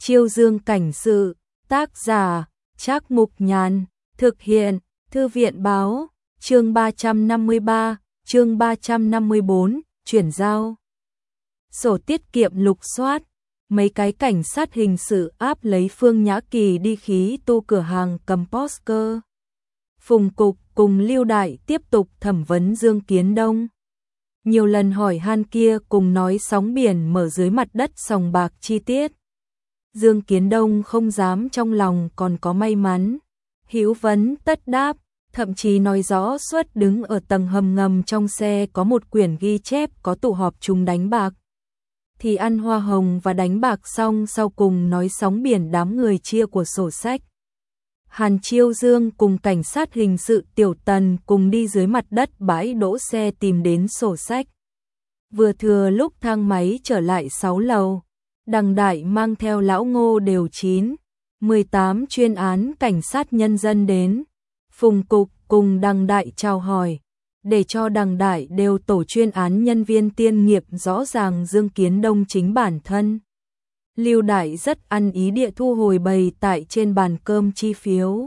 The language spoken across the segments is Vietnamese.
Chiêu Dương cảnh sự, tác giả, Trác Mục Nhàn, thực hiện, Thư viện báo, chương 353, chương 354, chuyển giao. Sổ tiết kiệm lục soát, mấy cái cảnh sát hình sự áp lấy Phương Nhã Kỳ đi khí tu cửa hàng cầm poster. Phùng Cục cùng Lưu Đại tiếp tục thẩm vấn Dương Kiến Đông. Nhiều lần hỏi han kia cùng nói sóng biển mở dưới mặt đất sòng bạc chi tiết. Dương Kiến Đông không dám trong lòng còn có may mắn. Hữu vấn tất đáp, thậm chí nói rõ suốt đứng ở tầng hầm ngầm trong xe có một quyển ghi chép có tụ họp chúng đánh bạc. Thì ăn hoa hồng và đánh bạc xong sau cùng nói sóng biển đám người chia của sổ sách. Hàn Chiêu Dương cùng cảnh sát hình sự Tiểu Tần cùng đi dưới mặt đất bãi đỗ xe tìm đến sổ sách. Vừa thừa lúc thang máy trở lại 6 lầu, Đằng Đại mang theo lão Ngô đều 18 chuyên án cảnh sát nhân dân đến. Phùng Cục cùng Đằng Đại chào hỏi, để cho Đằng Đại đều tổ chuyên án nhân viên tiên nghiệp rõ ràng Dương Kiến Đông chính bản thân. Lưu Đại rất ăn ý địa thu hồi bày tại trên bàn cơm chi phiếu.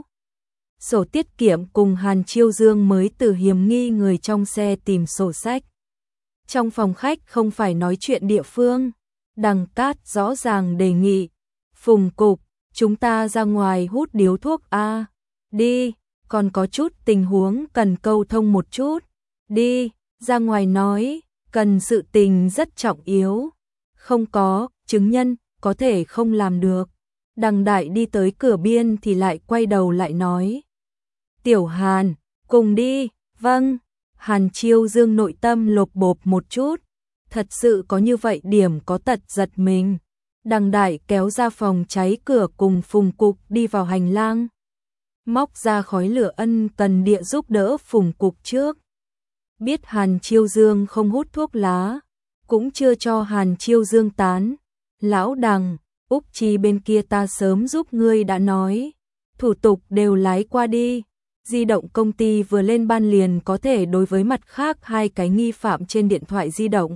Sổ tiết kiệm cùng Hàn Chiêu Dương mới từ hiểm nghi người trong xe tìm sổ sách. Trong phòng khách không phải nói chuyện địa phương, Đằng Cát rõ ràng đề nghị. Phùng Cục, chúng ta ra ngoài hút điếu thuốc a. Đi, còn có chút tình huống cần câu thông một chút. Đi, ra ngoài nói, cần sự tình rất trọng yếu. Không có, chứng nhân, có thể không làm được. Đằng Đại đi tới cửa biên thì lại quay đầu lại nói. Tiểu Hàn, cùng đi, vâng. Hàn Chiêu Dương nội tâm lột bột một chút. Thật sự có như vậy điểm có tật giật mình. Đằng Đại kéo ra phòng cháy cửa cùng Phùng Cục đi vào hành lang. Móc ra khói lửa ân cần địa giúp đỡ Phùng Cục trước. Biết Hàn Chiêu Dương không hút thuốc lá, cũng chưa cho Hàn Chiêu Dương tán. Lão Đằng, Úc Chi bên kia ta sớm giúp ngươi đã nói. Thủ tục đều lái qua đi. Di động công ty vừa lên ban liền có thể đối với mặt khác hai cái nghi phạm trên điện thoại di động.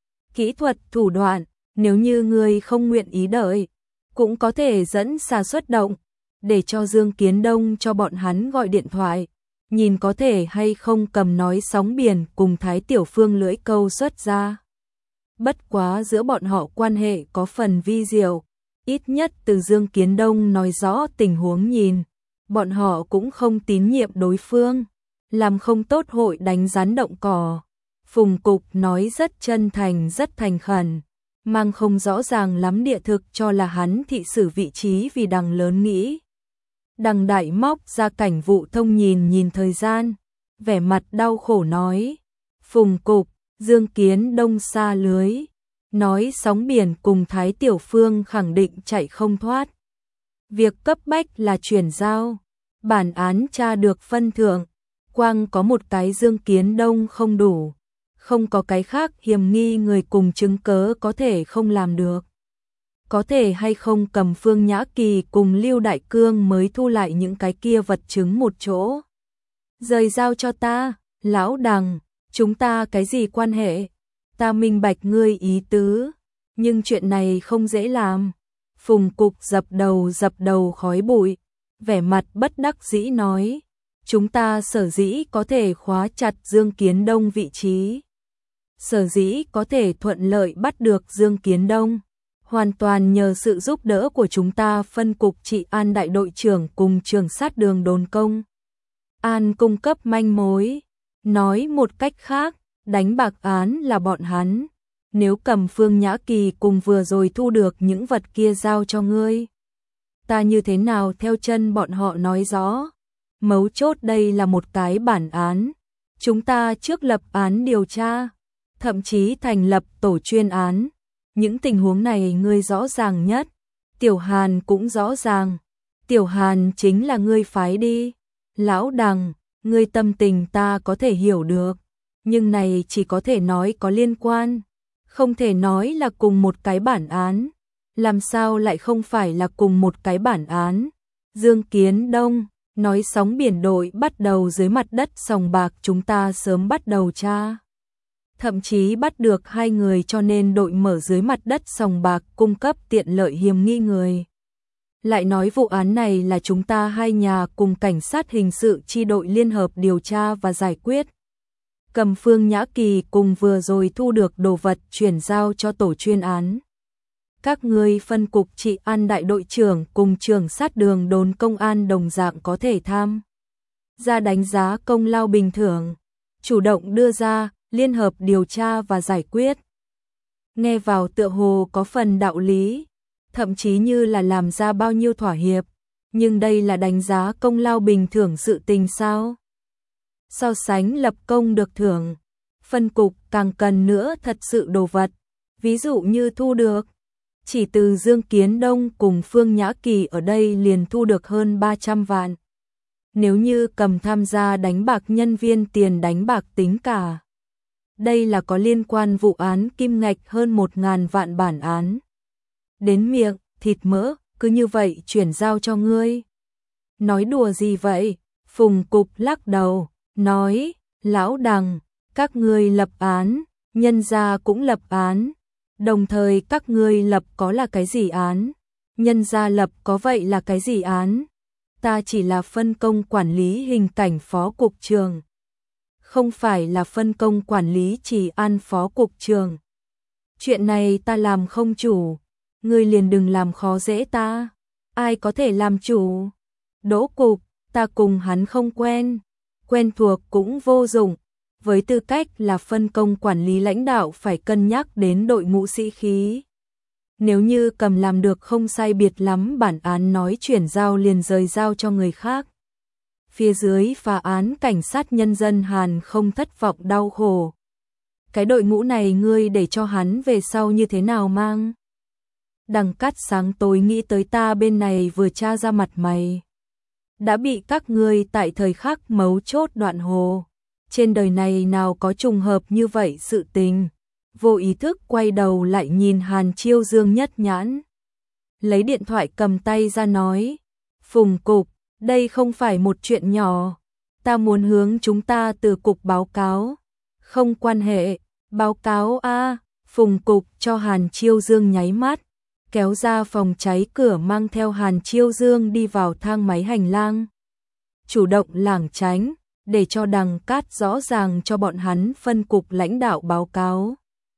Kỹ thuật thủ đoạn, nếu như ngươi không nguyện ý đợi, cũng có thể dẫn xà xuất động, để cho Dương Kiến Đông cho bọn hắn gọi điện thoại, nhìn có thể hay không cầm nói sóng biển cùng Thái Tiểu Phương lưỡi câu xuất ra. Bất quá giữa bọn họ quan hệ có phần vi diệu, ít nhất từ Dương Kiến Đông nói rõ tình huống nhìn, bọn họ cũng không tín nhiệm đối phương, làm không tốt hội đánh rắn động cỏ. Phùng Cục nói rất chân thành rất thành khẩn, mang không rõ ràng lắm địa thực cho là hắn thị sử vị trí vì Đằng lớn nghĩ. Đằng Đại móc ra cảnh vụ thông nhìn thời gian, vẻ mặt đau khổ nói. Phùng Cục, Dương Kiến Đông xa lưới, nói sóng biển cùng Thái Tiểu Phương khẳng định chạy không thoát. Việc cấp bách là chuyển giao, bản án tra được phân thượng, quang có một cái Dương Kiến Đông không đủ, không có cái khác hiểm nghi người cùng chứng cớ có thể không làm được. Có thể hay không cầm Phương Nhã Kỳ cùng Lưu Đại Cương mới thu lại những cái kia vật chứng một chỗ. Rời giao cho ta, lão Đằng, chúng ta cái gì quan hệ? Ta minh bạch ngươi ý tứ, nhưng chuyện này không dễ làm. Phùng Cục dập đầu khói bụi, vẻ mặt bất đắc dĩ nói. Chúng ta sở dĩ có thể khóa chặt Dương Kiến Đông vị trí. Sở dĩ có thể thuận lợi bắt được Dương Kiến Đông. Hoàn toàn nhờ sự giúp đỡ của chúng ta phân cục trị an đại đội trưởng cùng trưởng sát đường đồn công. An cung cấp manh mối. Nói một cách khác, đánh bạc án là bọn hắn. Nếu cầm Phương Nhã Kỳ cùng vừa rồi thu được những vật kia giao cho ngươi, ta như thế nào theo chân bọn họ nói rõ. Mấu chốt đây là một cái bản án. Chúng ta trước lập án điều tra, thậm chí thành lập tổ chuyên án. Những tình huống này ngươi rõ ràng nhất. Tiểu Hàn cũng rõ ràng. Tiểu Hàn chính là ngươi phái đi. Lão Đằng, ngươi tâm tình ta có thể hiểu được, nhưng này chỉ có thể nói có liên quan, không thể nói là cùng một cái bản án. Làm sao lại không phải là cùng một cái bản án? Dương Kiến Đông nói sóng biển đội bắt đầu dưới mặt đất sòng bạc chúng ta sớm bắt đầu tra. thậm chí bắt được hai người cho nên đội mở dưới mặt đất sòng bạc cung cấp tiện lợi hiểm nghi người. Lại nói vụ án này là chúng ta hai nhà cùng cảnh sát hình sự chi đội liên hợp điều tra và giải quyết. Cầm Phương Nhã Kỳ cùng vừa rồi thu được đồ vật chuyển giao cho tổ chuyên án. Các ngươi phân cục trị an đại đội trưởng cùng trưởng sát đường đồn công an đồng dạng có thể tham ra đánh giá công lao bình thường, chủ động đưa ra, liên hợp điều tra và giải quyết. Nghe vào tựa hồ có phần đạo lý, thậm chí như là làm ra bao nhiêu thỏa hiệp, nhưng đây là đánh giá công lao bình thường sự tình sao? So sánh lập công được thưởng, phân cục càng cần nữa thật sự đồ vật, ví dụ như thu được. Chỉ từ Dương Kiến Đông cùng Phương Nhã Kỳ ở đây liền thu được hơn 300 vạn. Nếu như cầm tham gia đánh bạc nhân viên tiền đánh bạc tính cả. Đây là có liên quan vụ án kim ngạch hơn 1.000 vạn bản án. Đến miệng, thịt mỡ, cứ như vậy chuyển giao cho ngươi. Nói đùa gì vậy? Phùng Cục lắc đầu, nói, lão Đằng, các ngươi lập án, nhân gia cũng lập án. Đồng thời các ngươi lập có là cái gì án? Nhân gia lập có vậy là cái gì án? Ta chỉ là phân công quản lý hình cảnh phó cục trưởng. Không phải là phân công quản lý trì an phó cục trưởng. Chuyện này ta làm không chủ. Ngươi liền đừng làm khó dễ ta. Ai có thể làm chủ? Đỗ Cục, ta cùng hắn không quen. Quen thuộc cũng vô dụng. Với tư cách là phân công quản lý lãnh đạo phải cân nhắc đến đội ngũ sĩ khí. Nếu như cầm làm được không sai biệt lắm bản án nói chuyển giao liền rời giao cho người khác. Phía dưới phá án cảnh sát nhân dân Hàn không thất vọng đau khổ. Cái đội ngũ này ngươi để cho hắn về sau như thế nào mang? Đằng Cát sáng tối nghĩ tới ta bên này vừa tra ra mặt mày. Đã bị các ngươi tại thời khắc mấu chốt đoạn hồ. Trên đời này nào có trùng hợp như vậy sự tình. Vô ý thức quay đầu lại nhìn Hàn Chiêu Dương nhất nhãn. Lấy điện thoại cầm tay ra nói. Phùng Cục, đây không phải một chuyện nhỏ. Ta muốn hướng chúng ta từ cục báo cáo. Không quan hệ, báo cáo a. Phùng Cục cho Hàn Chiêu Dương nháy mắt. Kéo ra phòng cháy cửa mang theo Hàn Chiêu Dương đi vào thang máy hành lang. Chủ động lảng tránh, để cho Đằng Cát rõ ràng cho bọn hắn phân cục lãnh đạo báo cáo.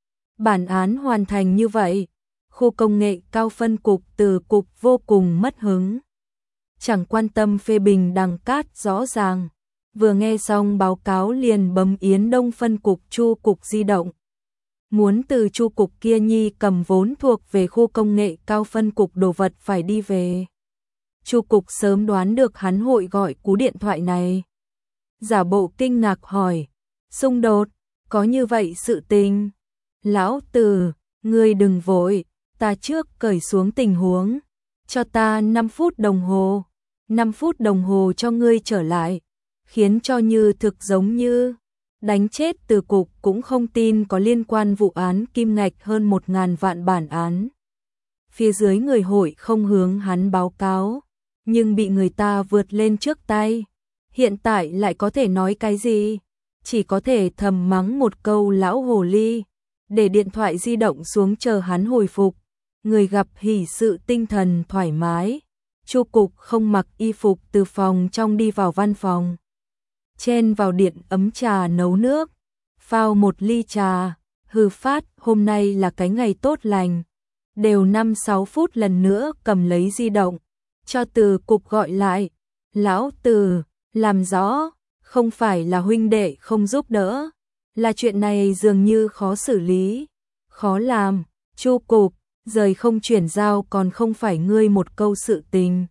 Bản án hoàn thành như vậy, khu công nghệ cao phân cục từ cục vô cùng mất hứng. Chẳng quan tâm phê bình Đằng Cát rõ ràng, vừa nghe xong báo cáo liền bấm Yến Đông phân cục Chu cục di động. Muốn từ Chu cục kia nhi cầm vốn thuộc về khu công nghệ cao phân cục đồ vật phải đi về. Chu cục sớm đoán được hắn hội gọi cú điện thoại này. Giả bộ kinh ngạc hỏi, xung đột, có như vậy sự tình? Lão Từ, ngươi đừng vội, ta trước cởi xuống tình huống, cho ta 5 phút đồng hồ, 5 phút đồng hồ cho ngươi trở lại, khiến cho như thực giống như đánh chết từ cục cũng không tin có liên quan vụ án kim ngạch hơn 1.000 vạn bản án. Phía dưới người hội không hướng hắn báo cáo, nhưng bị người ta vượt lên trước tay. Hiện tại lại có thể nói cái gì? Chỉ có thể thầm mắng một câu lão hồ ly, để điện thoại di động xuống chờ hắn hồi phục. Người gặp hỉ sự tinh thần thoải mái. Chu cục không mặc y phục từ phòng trong đi vào văn phòng. Chen vào điện ấm trà nấu nước. Phao một ly trà. Hừ phát, hôm nay là cái ngày tốt lành. Đều 5-6 phút lần nữa cầm lấy di động. Cho Từ cục gọi lại. Lão Từ, làm rõ, không phải là huynh đệ không giúp đỡ. Là chuyện này dường như khó xử lý. Khó làm, Chu cục, rời không chuyển giao còn không phải ngươi một câu sự tình.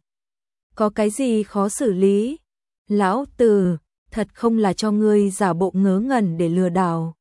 Có cái gì khó xử lý? Lão Từ, thật không là cho ngươi giả bộ ngớ ngẩn để lừa đảo.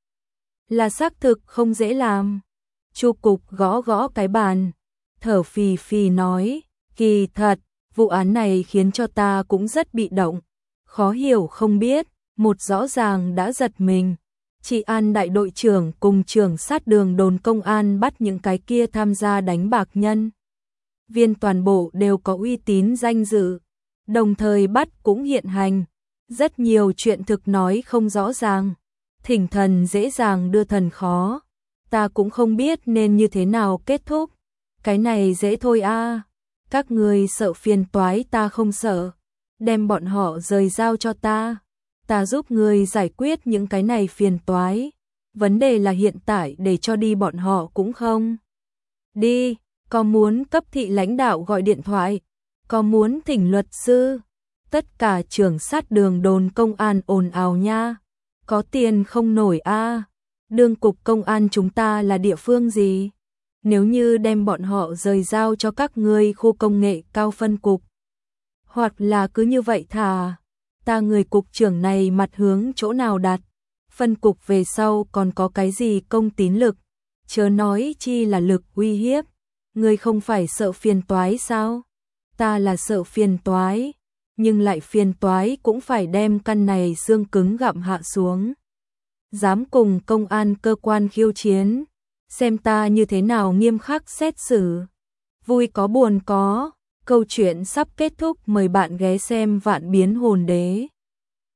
Là xác thực không dễ làm. Chu cục gõ gõ cái bàn, thở phì phì nói, kỳ thật, vụ án này khiến cho ta cũng rất bị động. Khó hiểu không biết, một rõ ràng đã giật mình. Trị an đại đội trưởng cùng trưởng sát đường đồn công an bắt những cái kia tham gia đánh bạc nhân viên toàn bộ đều có uy tín danh dự, đồng thời bắt cũng hiện hành. Rất nhiều chuyện thực nói không rõ ràng. thỉnh thần dễ dàng đưa thần khó, ta cũng không biết nên như thế nào kết thúc. Cái này dễ thôi a, các ngươi sợ phiền toái ta không sợ, đem bọn họ rời giao cho ta giúp ngươi giải quyết những cái này phiền toái. Vấn đề là hiện tại để cho đi bọn họ cũng không đi, có muốn cấp thị lãnh đạo gọi điện thoại, có muốn thỉnh luật sư. Tất cả trưởng sát đường đồn công an ồn ào nha, có tiền không nổi a. Đương cục công an chúng ta là địa phương gì? Nếu như đem bọn họ rời giao cho các ngươi khu công nghệ cao phân cục, hoặc là cứ như vậy thà, ta người cục trưởng này mặt hướng chỗ nào đặt? Phân cục về sau còn có cái gì công tín lực, chớ nói chi là lực uy hiếp. Ngươi không phải sợ phiền toái sao? Ta là sợ phiền toái, nhưng lại phiền toái cũng phải đem căn này xương cứng gặm hạ xuống. Dám cùng công an cơ quan khiêu chiến, xem ta như thế nào nghiêm khắc xét xử. Vui có buồn có, câu chuyện sắp kết thúc, mời bạn ghé xem Vạn Biến Hồn Đế.